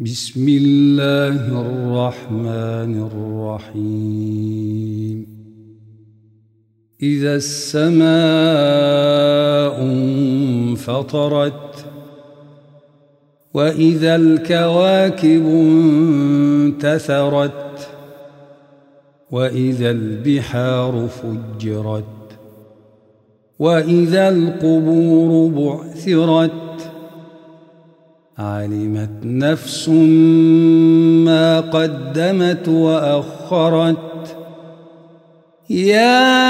بسم الله الرحمن الرحيم. إذا السماء انفطرت وإذا الكواكب انتثرت وإذا البحار فجرت وإذا القبور بعثرت علمت نفس ما قدمت وأخرت. يا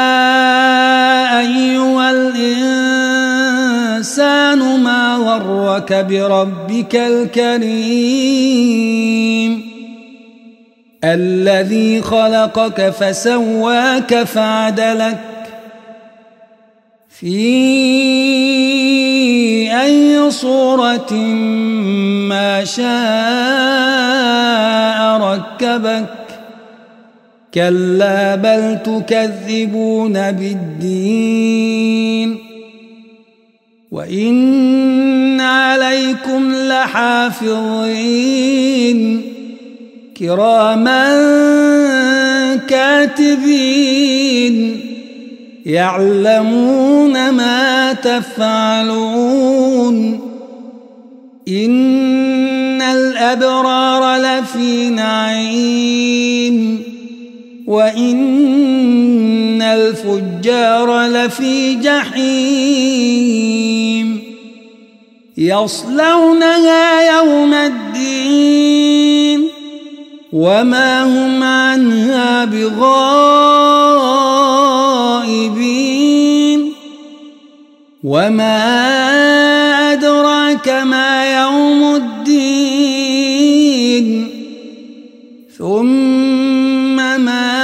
أيها الإنسان ما غرك بربك الكريم الذي خلقك فسواك فعدلك في أي صورة ما شاء ركبك. كلا بل تكذبون بالدين وإن عليكم لحافظين كراما كاتبين يعلمون ما تفعلون. إن الأبرار لفي نعيم وإن الفجار لفي جحيم يصلونها يوم الدين وما هم عنها بغائبين. وما أدراك ما يوم الدين ثم ما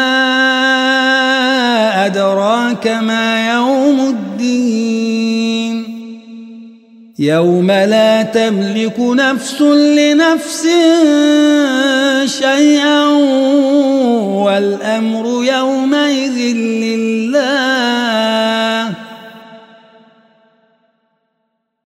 أدراك ما يوم الدين يوم لا تملك نفس لنفس شيئا والأمر يومئذ